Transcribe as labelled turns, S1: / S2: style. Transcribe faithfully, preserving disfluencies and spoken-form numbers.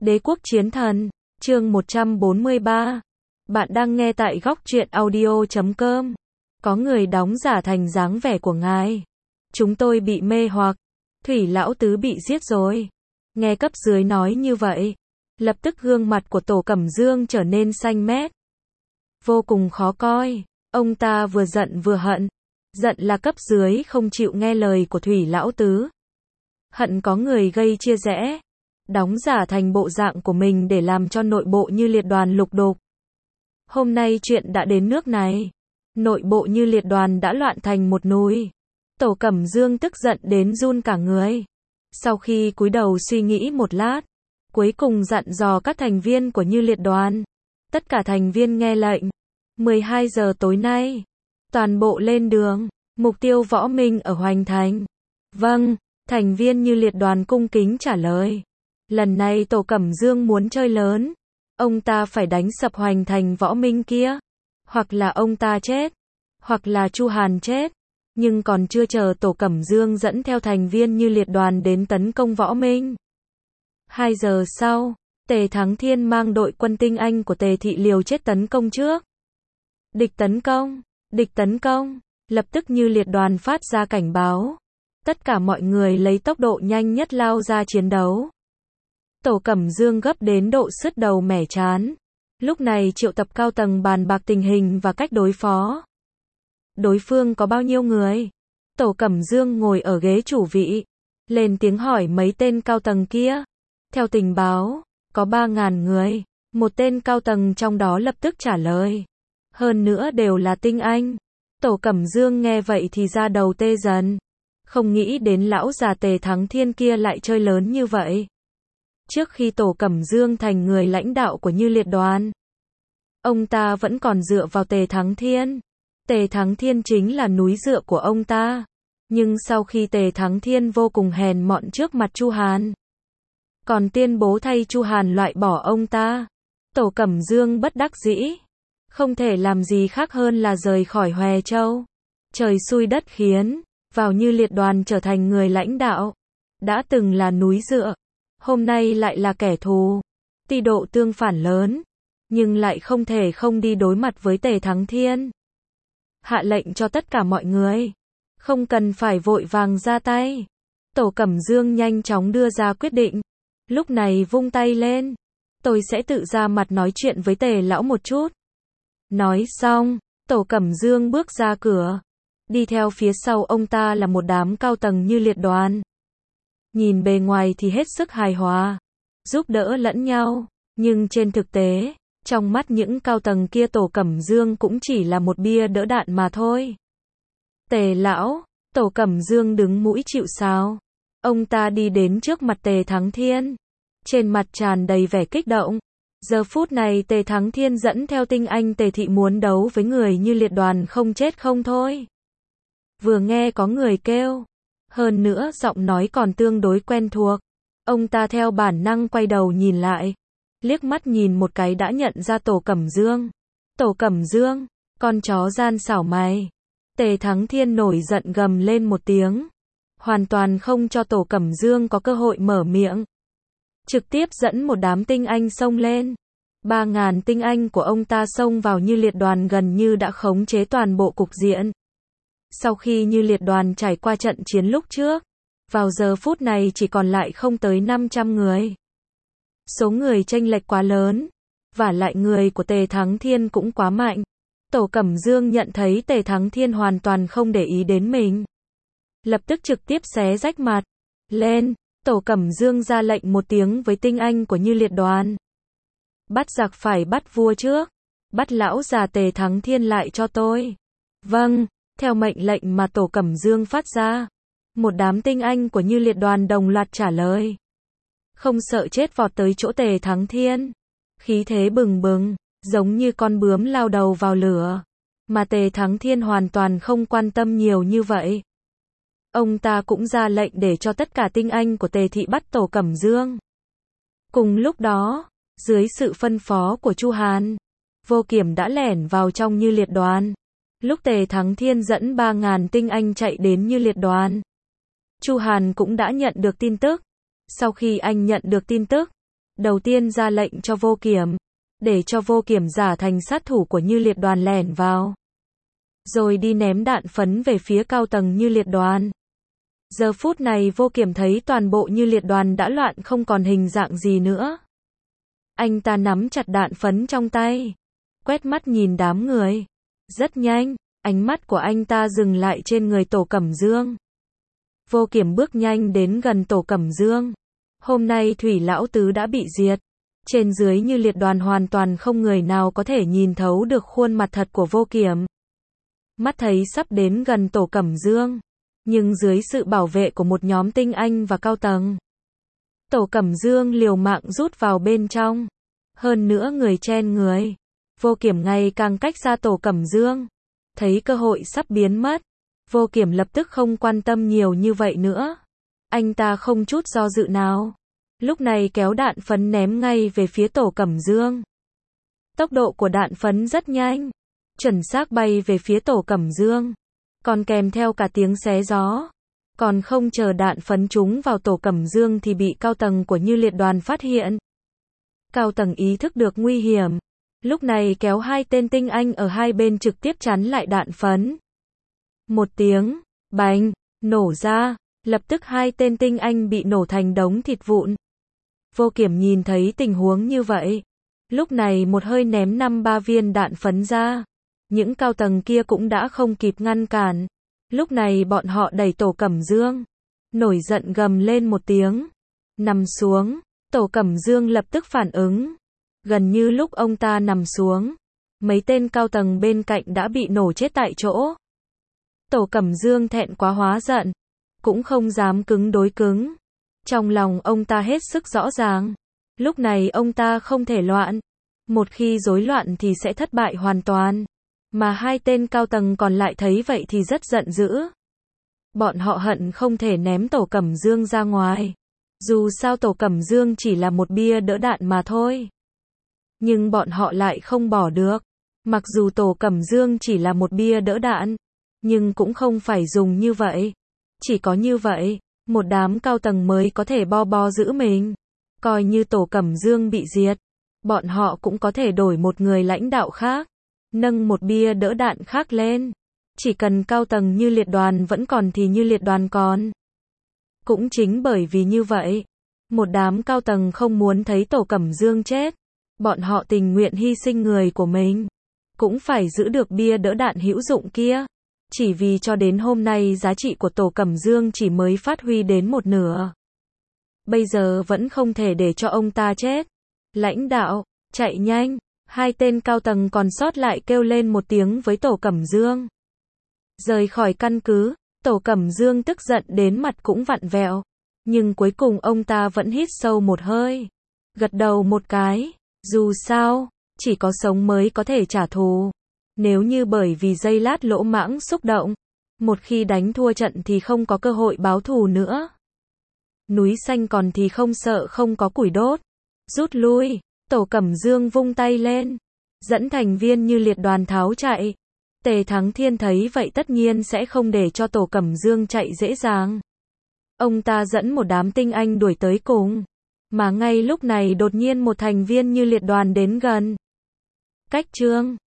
S1: Đế quốc chiến thần, chương một trăm bốn mươi ba. Bạn đang nghe tại góc truyện audio chấm com. Có người đóng giả thành dáng vẻ của ngài. Chúng tôi bị mê hoặc. Thủy lão tứ bị giết rồi. Nghe cấp dưới nói như vậy, lập tức gương mặt của Tổ Cẩm Dương trở nên xanh mét. Vô cùng khó coi. Ông ta vừa giận vừa hận. Giận là cấp dưới không chịu nghe lời của Thủy lão tứ. Hận có người gây chia rẽ. Đóng giả thành bộ dạng của mình để làm cho nội bộ Như Liệt đoàn lục đục. Hôm nay chuyện đã đến nước này. Nội bộ Như Liệt đoàn đã loạn thành một núi. Tổ Cẩm Dương tức giận đến run cả người. Sau khi cúi đầu suy nghĩ một lát, cuối cùng dặn dò các thành viên của Như Liệt đoàn. Tất cả thành viên nghe lệnh. mười hai giờ tối nay, toàn bộ lên đường. Mục tiêu Võ Minh ở Hoành Thành. Vâng, thành viên Như Liệt đoàn cung kính trả lời. Lần này Tổ Cẩm Dương muốn chơi lớn. Ông ta phải đánh sập Hoành Thành Võ Minh kia. Hoặc là ông ta chết, hoặc là Chu Hàn chết. Nhưng còn chưa chờ Tổ Cẩm Dương dẫn theo thành viên Như Liệt đoàn đến tấn công Võ Minh. Hai giờ sau, Tề Thắng Thiên mang đội quân tinh anh của Tề Thị liều chết tấn công trước. Địch tấn công, địch tấn công. Lập tức Như Liệt đoàn phát ra cảnh báo. Tất cả mọi người lấy tốc độ nhanh nhất lao ra chiến đấu. Tổ Cẩm Dương gấp đến độ sứt đầu mẻ trán. Lúc này triệu tập cao tầng bàn bạc tình hình và cách đối phó. Đối phương có bao nhiêu người? Tổ Cẩm Dương ngồi ở ghế chủ vị. Lên tiếng hỏi mấy tên cao tầng kia. Theo tình báo, có ba ngàn người. Một tên cao tầng trong đó lập tức trả lời. Hơn nữa đều là tinh anh. Tổ Cẩm Dương nghe vậy thì ra đầu tê dần. Không nghĩ đến lão già Tề Thắng Thiên kia lại chơi lớn như vậy. Trước khi Tổ Cẩm Dương thành người lãnh đạo của Như Liệt đoàn, ông ta vẫn còn dựa vào Tề Thắng Thiên. Tề Thắng Thiên chính là núi dựa của ông ta. Nhưng sau khi Tề Thắng Thiên vô cùng hèn mọn trước mặt Chu Hàn, còn tuyên bố thay Chu Hàn loại bỏ ông ta, Tổ Cẩm Dương bất đắc dĩ. Không thể làm gì khác hơn là rời khỏi Hòe Châu. Trời xui đất khiến, vào Như Liệt đoàn trở thành người lãnh đạo. Đã từng là núi dựa, hôm nay lại là kẻ thù. Tuy độ tương phản lớn, nhưng lại không thể không đi đối mặt với Tề Thắng Thiên. Hạ lệnh cho tất cả mọi người. Không cần phải vội vàng ra tay. Tổ Cẩm Dương nhanh chóng đưa ra quyết định. Lúc này vung tay lên. Tôi sẽ tự ra mặt nói chuyện với Tề lão một chút. Nói xong, Tổ Cẩm Dương bước ra cửa. Đi theo phía sau ông ta là một đám cao tầng Như Liệt đoàn. Nhìn bề ngoài thì hết sức hài hòa, giúp đỡ lẫn nhau. Nhưng trên thực tế, trong mắt những cao tầng kia Tổ Cẩm Dương cũng chỉ là một bia đỡ đạn mà thôi. Tề lão, Tổ Cẩm Dương đứng mũi chịu sào. Ông ta đi đến trước mặt Tề Thắng Thiên. Trên mặt tràn đầy vẻ kích động. Giờ phút này Tề Thắng Thiên dẫn theo tinh anh Tề Thị muốn đấu với người Như Liệt đoàn không chết không thôi. Vừa nghe có người kêu, hơn nữa giọng nói còn tương đối quen thuộc. Ông ta theo bản năng quay đầu nhìn lại. Liếc mắt nhìn một cái đã nhận ra Tổ Cẩm Dương. Tổ Cẩm Dương, con chó gian xảo mày. Tề Thắng Thiên nổi giận gầm lên một tiếng. Hoàn toàn không cho Tổ Cẩm Dương có cơ hội mở miệng. Trực tiếp dẫn một đám tinh anh xông lên. Ba ngàn tinh anh của ông ta xông vào Như Liệt đoàn gần như đã khống chế toàn bộ cục diện. Sau khi Như Liệt đoàn trải qua trận chiến lúc trước, vào giờ phút này chỉ còn lại không tới năm trăm người. Số người chênh lệch quá lớn, và lại người của Tề Thắng Thiên cũng quá mạnh. Tổ Cẩm Dương nhận thấy Tề Thắng Thiên hoàn toàn không để ý đến mình. Lập tức trực tiếp xé rách mặt. Lên, Tổ Cẩm Dương ra lệnh một tiếng với tinh anh của Như Liệt đoàn. Bắt giặc phải bắt vua trước. Bắt lão già Tề Thắng Thiên lại cho tôi. Vâng, theo mệnh lệnh mà Tổ Cẩm Dương phát ra. Một đám tinh anh của Như Liệt đoàn đồng loạt trả lời. Không sợ chết vọt tới chỗ Tề Thắng Thiên. Khí thế bừng bừng, giống như con bướm lao đầu vào lửa. Mà Tề Thắng Thiên hoàn toàn không quan tâm nhiều như vậy. Ông ta cũng ra lệnh để cho tất cả tinh anh của Tề Thị bắt Tổ Cẩm Dương. Cùng lúc đó, dưới sự phân phó của Chu Hàn, Vô Kiểm đã lẻn vào trong Như Liệt đoàn. Lúc Tề Thắng Thiên dẫn ba ngàn tinh anh chạy đến Như Liệt đoàn, Chu Hàn cũng đã nhận được tin tức. Sau khi anh nhận được tin tức, đầu tiên ra lệnh cho Vô Kiểm, để cho Vô Kiểm giả thành sát thủ của Như Liệt đoàn lẻn vào, rồi đi ném đạn phấn về phía cao tầng Như Liệt đoàn. Giờ phút này Vô Kiểm thấy toàn bộ Như Liệt đoàn đã loạn không còn hình dạng gì nữa. Anh ta nắm chặt đạn phấn trong tay, quét mắt nhìn đám người. Rất nhanh, ánh mắt của anh ta dừng lại trên người Tổ Cẩm Dương. Vô Kiểm bước nhanh đến gần Tổ Cẩm Dương. Hôm nay Thủy Lão Tứ đã bị diệt. Trên dưới Như Liệt đoàn hoàn toàn không người nào có thể nhìn thấu được khuôn mặt thật của Vô Kiểm. Mắt thấy sắp đến gần Tổ Cẩm Dương, nhưng dưới sự bảo vệ của một nhóm tinh anh và cao tầng, Tổ Cẩm Dương liều mạng rút vào bên trong. Hơn nữa người chen người. Vô Kiểm ngày càng cách xa Tổ Cẩm Dương. Thấy cơ hội sắp biến mất, Vô Kiểm lập tức không quan tâm nhiều như vậy nữa. Anh ta không chút do dự nào. Lúc này kéo đạn phấn ném ngay về phía Tổ Cẩm Dương. Tốc độ của đạn phấn rất nhanh, chuẩn xác bay về phía Tổ Cẩm Dương, còn kèm theo cả tiếng xé gió. Còn không chờ đạn phấn trúng vào Tổ Cẩm Dương thì bị cao tầng của Như Liệt đoàn phát hiện. Cao tầng ý thức được nguy hiểm, lúc này kéo hai tên tinh anh ở hai bên trực tiếp chắn lại đạn phấn. Một tiếng, bành, nổ ra, lập tức hai tên tinh anh bị nổ thành đống thịt vụn. Vô Kiểm nhìn thấy tình huống như vậy, lúc này một hơi ném năm ba viên đạn phấn ra. Những cao tầng kia cũng đã không kịp ngăn cản. Lúc này bọn họ đẩy Tổ Cẩm Dương, nổi giận gầm lên một tiếng, nằm xuống. Tổ Cẩm Dương lập tức phản ứng. Gần như lúc ông ta nằm xuống, mấy tên cao tầng bên cạnh đã bị nổ chết tại chỗ. Tổ Cẩm Dương thẹn quá hóa giận, cũng không dám cứng đối cứng. Trong lòng ông ta hết sức rõ ràng, lúc này ông ta không thể loạn. Một khi rối loạn thì sẽ thất bại hoàn toàn. Mà hai tên cao tầng còn lại thấy vậy thì rất giận dữ. Bọn họ hận không thể ném Tổ Cẩm Dương ra ngoài. Dù sao Tổ Cẩm Dương chỉ là một bia đỡ đạn mà thôi. Nhưng bọn họ lại không bỏ được. Mặc dù Tổ Cẩm Dương chỉ là một bia đỡ đạn, nhưng cũng không phải dùng như vậy. Chỉ có như vậy, một đám cao tầng mới có thể bo bo giữ mình. Coi như Tổ Cẩm Dương bị diệt, bọn họ cũng có thể đổi một người lãnh đạo khác, nâng một bia đỡ đạn khác lên. Chỉ cần cao tầng Như Liệt đoàn vẫn còn thì Như Liệt đoàn còn. Cũng chính bởi vì như vậy, một đám cao tầng không muốn thấy Tổ Cẩm Dương chết. Bọn họ tình nguyện hy sinh người của mình, cũng phải giữ được bia đỡ đạn hữu dụng kia. Chỉ vì cho đến hôm nay giá trị của Tổ Cẩm Dương chỉ mới phát huy đến một nửa. Bây giờ vẫn không thể để cho ông ta chết. Lãnh đạo, chạy nhanh. Hai tên cao tầng còn sót lại kêu lên một tiếng với Tổ Cẩm Dương. Rời khỏi căn cứ, Tổ Cẩm Dương tức giận đến mặt cũng vặn vẹo. Nhưng cuối cùng ông ta vẫn hít sâu một hơi, gật đầu một cái. Dù sao, chỉ có sống mới có thể trả thù. Nếu như bởi vì giây lát lỗ mãng xúc động, một khi đánh thua trận thì không có cơ hội báo thù nữa. Núi xanh còn thì không sợ không có củi đốt. Rút lui, Tổ Cẩm Dương vung tay lên, dẫn thành viên Như Liệt đoàn tháo chạy. Tề Thắng Thiên thấy vậy tất nhiên sẽ không để cho Tổ Cẩm Dương chạy dễ dàng. Ông ta dẫn một đám tinh anh đuổi tới cùng. Mà ngay lúc này đột nhiên một thành viên Như Liệt đoàn đến gần. Cách Trương